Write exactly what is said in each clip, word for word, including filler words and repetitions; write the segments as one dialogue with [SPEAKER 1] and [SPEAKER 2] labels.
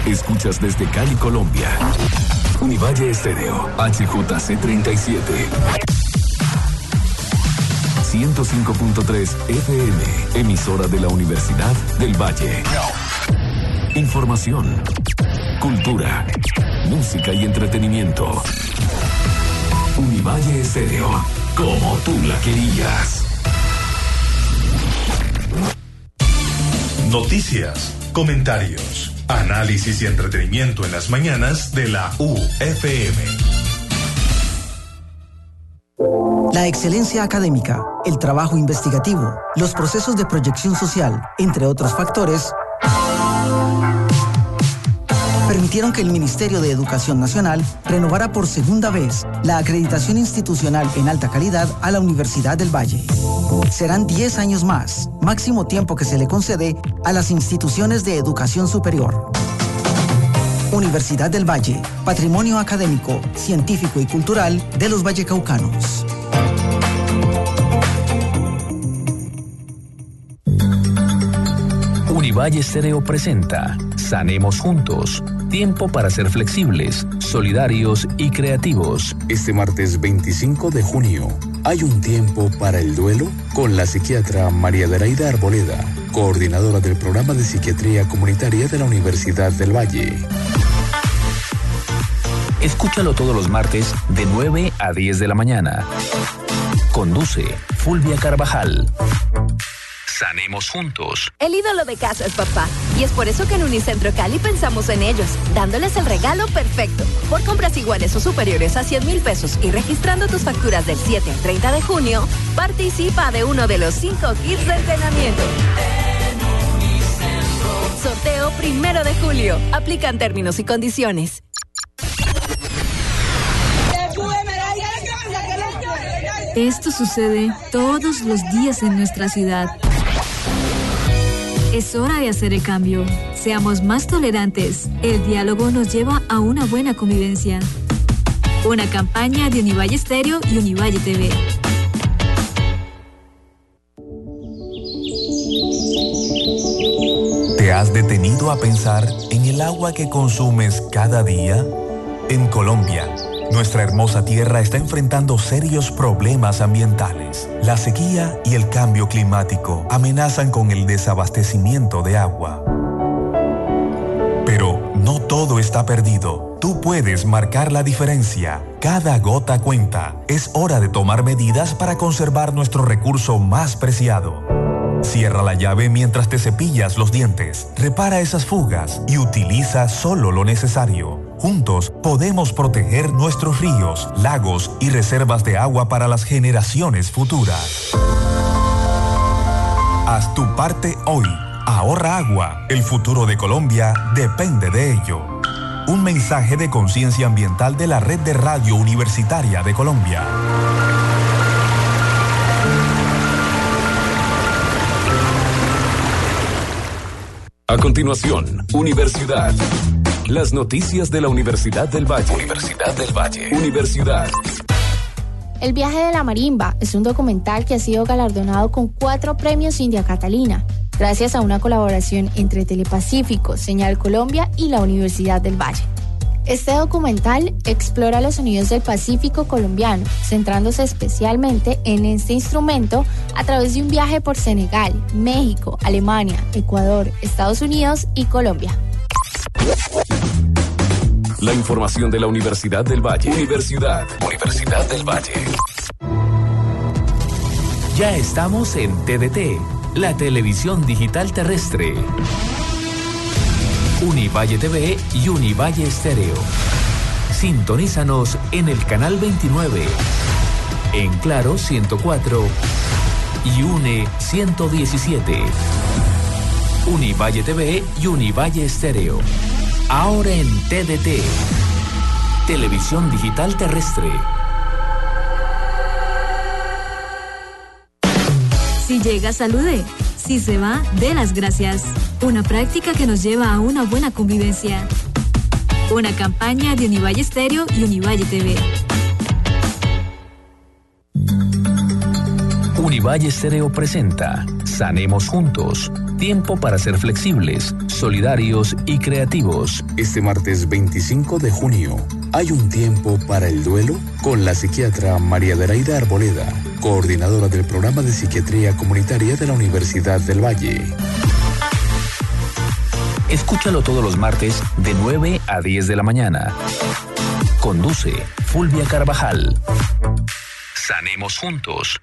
[SPEAKER 1] Escuchas desde Cali, Colombia. Univalle Estéreo, H J C treinta y siete. ciento cinco punto tres F M, emisora de la Universidad del Valle. Información, cultura, música y entretenimiento. Univalle Estéreo, como tú la querías.
[SPEAKER 2] Noticias, comentarios, análisis y entretenimiento en las mañanas de la U F M.
[SPEAKER 3] La excelencia académica, el trabajo investigativo, los procesos de proyección social, entre otros factores, permitieron que el Ministerio de Educación Nacional renovara por segunda vez la acreditación institucional en alta calidad a la Universidad del Valle. Serán diez años más, máximo tiempo que se le concede a las instituciones de educación superior. Universidad del Valle, patrimonio académico, científico y cultural de los vallecaucanos.
[SPEAKER 4] Univalle Estéreo presenta Sanemos Juntos. Tiempo para ser flexibles, solidarios y creativos.
[SPEAKER 5] Este martes veinticinco de junio, ¿hay un tiempo para el duelo? Con la psiquiatra María Adelaida Arboleda, coordinadora del programa de psiquiatría comunitaria de la Universidad del Valle.
[SPEAKER 4] Escúchalo todos los martes de nueve a diez de la mañana. Conduce Fulvia Carvajal. Sanemos Juntos.
[SPEAKER 6] El ídolo de casa es papá. Y es por eso que en Unicentro Cali pensamos en ellos, dándoles el regalo perfecto. Por compras iguales o superiores a cien mil pesos y registrando tus facturas del siete al treinta de junio, participa de uno de los cinco kits de entrenamiento. Sorteo primero de julio. Aplican términos y condiciones.
[SPEAKER 7] Esto sucede todos los días en nuestra ciudad. Es hora de hacer el cambio. Seamos más tolerantes. El diálogo nos lleva a una buena convivencia. Una campaña de Univalle Estéreo y Univalle T V.
[SPEAKER 8] ¿Te has detenido a pensar en el agua que consumes cada día? En Colombia, nuestra hermosa tierra está enfrentando serios problemas ambientales. La sequía y el cambio climático amenazan con el desabastecimiento de agua. Pero no todo está perdido. Tú puedes marcar la diferencia. Cada gota cuenta. Es hora de tomar medidas para conservar nuestro recurso más preciado. Cierra la llave mientras te cepillas los dientes. Repara esas fugas y utiliza solo lo necesario. Juntos podemos proteger nuestros ríos, lagos y reservas de agua para las generaciones futuras. Haz tu parte hoy. Ahorra agua. El futuro de Colombia depende de ello. Un mensaje de conciencia ambiental de la Red de Radio Universitaria de Colombia.
[SPEAKER 1] A continuación, Universidad. Las noticias de la Universidad del Valle. Universidad del Valle. Universidad.
[SPEAKER 9] El viaje de la marimba es un documental que ha sido galardonado con cuatro premios India Catalina, gracias a una colaboración entre Telepacífico, Señal Colombia y la Universidad del Valle. Este documental explora los sonidos del Pacífico colombiano, centrándose especialmente en este instrumento a través de un viaje por Senegal, México, Alemania, Ecuador, Estados Unidos y Colombia.
[SPEAKER 1] La información de la Universidad del Valle. Universidad. Universidad del Valle.
[SPEAKER 4] Ya estamos en T D T, la televisión digital terrestre. Univalle T V y Univalle Estéreo. Sintonízanos en el canal veintinueve, en Claro ciento cuatro y UNE ciento diecisiete. Univalle T V y Univalle Estéreo. Ahora en T D T, televisión digital terrestre.
[SPEAKER 7] Si llega, salude. Si se va, dé las gracias. Una práctica que nos lleva a una buena convivencia. Una campaña de Univalle Estéreo y Univalle T V.
[SPEAKER 4] Univalle Estéreo presenta Sanemos Juntos. Tiempo para ser flexibles, solidarios y creativos.
[SPEAKER 5] Este martes veinticinco de junio, hay un tiempo para el duelo con la psiquiatra María Adelaida Arboleda, coordinadora del programa de psiquiatría comunitaria de la Universidad del Valle.
[SPEAKER 4] Escúchalo todos los martes de nueve a diez de la mañana. Conduce Fulvia Carvajal. Sanemos juntos.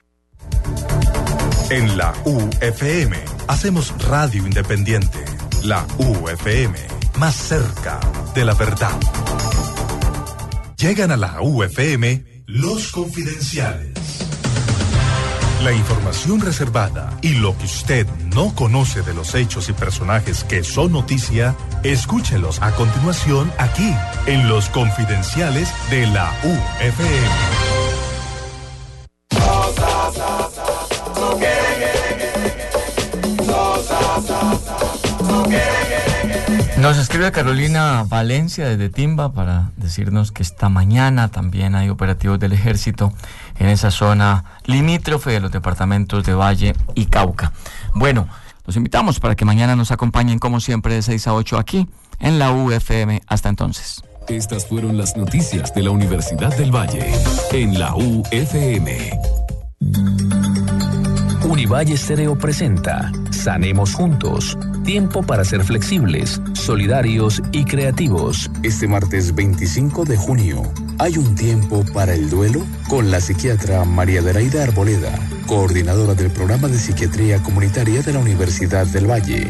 [SPEAKER 2] En la U F M hacemos radio independiente. La U F M, más cerca de la verdad. Llegan a la U F M los confidenciales. La información reservada y lo que usted no conoce de los hechos y personajes que son noticia, escúchelos a continuación aquí, en los confidenciales de la U F M.
[SPEAKER 10] Nos escribe Carolina Valencia desde Timba para decirnos que esta mañana también hay operativos del ejército en esa zona limítrofe de los departamentos de Valle y Cauca. Bueno, los invitamos para que mañana nos acompañen como siempre de seis a ocho aquí en la U F M. Hasta entonces.
[SPEAKER 1] Estas fueron las noticias de la Universidad del Valle en la U F M.
[SPEAKER 4] Univalle Estéreo presenta Sanemos Juntos. Tiempo para ser flexibles, solidarios y creativos.
[SPEAKER 5] Este martes veinticinco de junio, hay un tiempo para el duelo con la psiquiatra María Adelaida Arboleda, coordinadora del programa de psiquiatría comunitaria de la Universidad del Valle.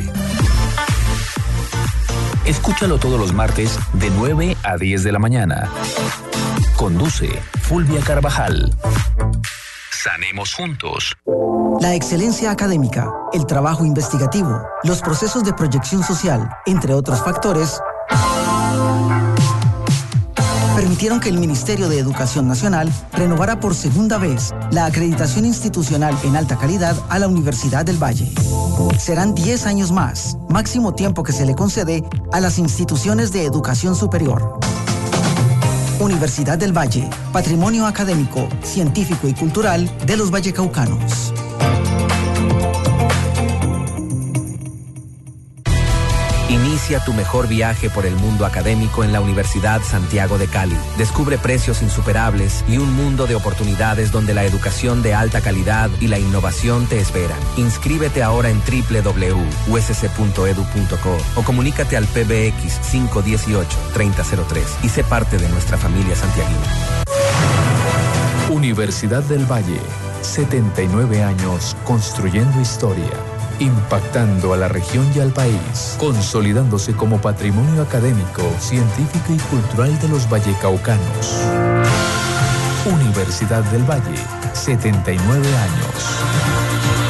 [SPEAKER 4] Escúchalo todos los martes de nueve a diez de la mañana. Conduce Fulvia Carvajal. Sanemos juntos.
[SPEAKER 3] La excelencia académica, el trabajo investigativo, los procesos de proyección social, entre otros factores, permitieron que el Ministerio de Educación Nacional renovara por segunda vez la acreditación institucional en alta calidad a la Universidad del Valle. Serán diez años más, máximo tiempo que se le concede a las instituciones de educación superior. Universidad del Valle, patrimonio académico, científico y cultural de los vallecaucanos.
[SPEAKER 11] Inicia tu mejor viaje por el mundo académico en la Universidad Santiago de Cali. Descubre precios insuperables y un mundo de oportunidades donde la educación de alta calidad y la innovación te esperan. Inscríbete ahora en doble u doble u doble u punto u s c punto e d u punto co o comunícate al P B X cinco dieciocho treinta cero tres y sé parte de nuestra familia santiaguina.
[SPEAKER 4] Universidad del Valle, setenta y nueve años construyendo historia. Impactando a la región y al país, consolidándose como patrimonio académico, científico y cultural de los vallecaucanos. Universidad del Valle, setenta y nueve años.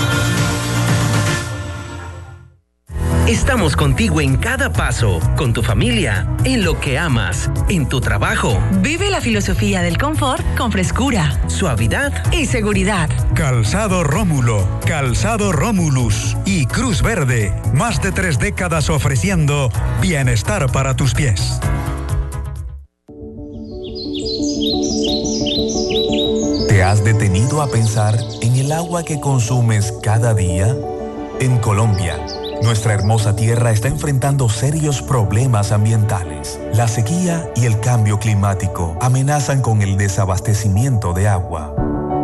[SPEAKER 12] Estamos contigo en cada paso, con tu familia, en lo que amas, en tu trabajo.
[SPEAKER 13] Vive la filosofía del confort con frescura,
[SPEAKER 12] suavidad
[SPEAKER 13] y seguridad.
[SPEAKER 14] Calzado Rómulo, Calzado Romulus y Cruz Verde, más de tres décadas ofreciendo bienestar para tus pies.
[SPEAKER 8] ¿Te has detenido a pensar en el agua que consumes cada día? En Colombia, nuestra hermosa tierra está enfrentando serios problemas ambientales. La sequía y el cambio climático amenazan con el desabastecimiento de agua.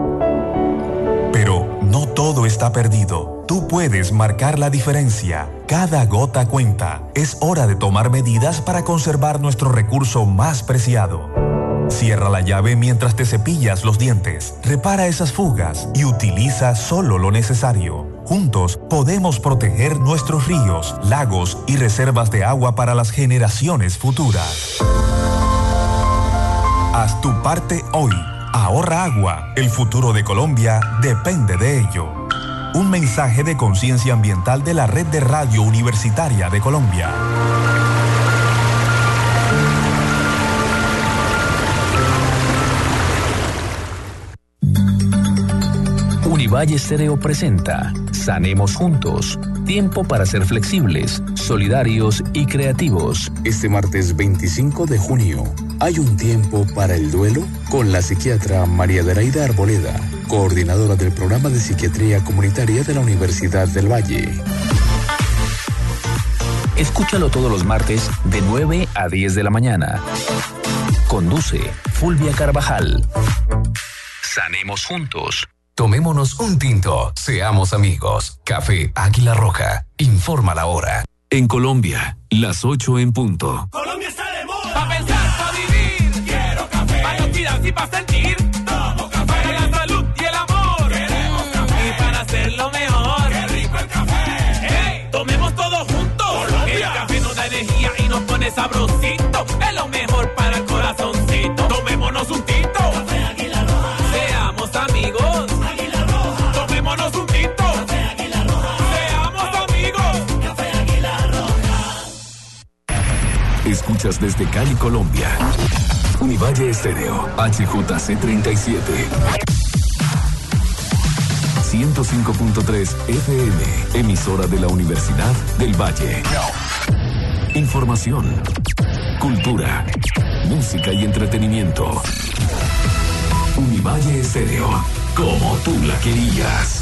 [SPEAKER 8] Pero no todo está perdido. Tú puedes marcar la diferencia. Cada gota cuenta. Es hora de tomar medidas para conservar nuestro recurso más preciado. Cierra la llave mientras te cepillas los dientes. Repara esas fugas y utiliza solo lo necesario. Juntos podemos proteger nuestros ríos, lagos y reservas de agua para las generaciones futuras. Haz tu parte hoy. Ahorra agua. El futuro de Colombia depende de ello. Un mensaje de conciencia ambiental de la Red de Radio Universitaria de Colombia.
[SPEAKER 4] Univalle Estéreo presenta Sanemos Juntos. Tiempo para ser flexibles, solidarios y creativos.
[SPEAKER 5] Este martes veinticinco de junio, hay un tiempo para el duelo con la psiquiatra María Adelaida Arboleda, coordinadora del programa de psiquiatría comunitaria de la Universidad del Valle.
[SPEAKER 11] Escúchalo todos los martes de nueve a diez de la mañana. Conduce Fulvia Carvajal. Sanemos juntos.
[SPEAKER 1] Tomémonos un tinto, seamos amigos. Café Águila Roja, informa la hora. En Colombia, las ocho en punto.
[SPEAKER 15] Colombia está de moda. Pa' pensar, pa' vivir. Quiero café. Pa' respirar y pa' sentir. Tomo café. Para la salud y el amor. Queremos café. Y para hacerlo mejor. Qué rico el café. Hey, tomemos todos juntos. Colombia. El café nos da energía y nos pone sabrosito. Es lo mejor para el corazoncito. Tomémonos un tinto. Café Águila Roja. Seamos amigos. Águila Roja. Tomémonos un tinto. Café Águila Roja. Seamos amigos. Café Águila Roja.
[SPEAKER 1] Escuchas desde Cali, Colombia. Univalle Estéreo, H J C treinta y siete. ciento cinco punto tres F M, emisora de la Universidad del Valle. Información, cultura, música y entretenimiento. Univalle Estéreo, como tú la querías.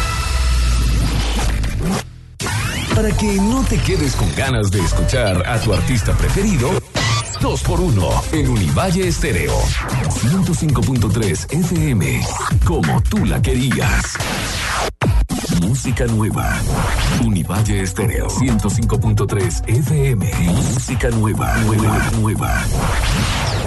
[SPEAKER 1] Para que no te quedes con ganas de escuchar a tu artista preferido, dos por uno en Univalle Estéreo. ciento cinco punto tres F M, como tú la querías. Música nueva. Univalle Estéreo ciento cinco punto tres F M. Música nueva, nueva, nueva.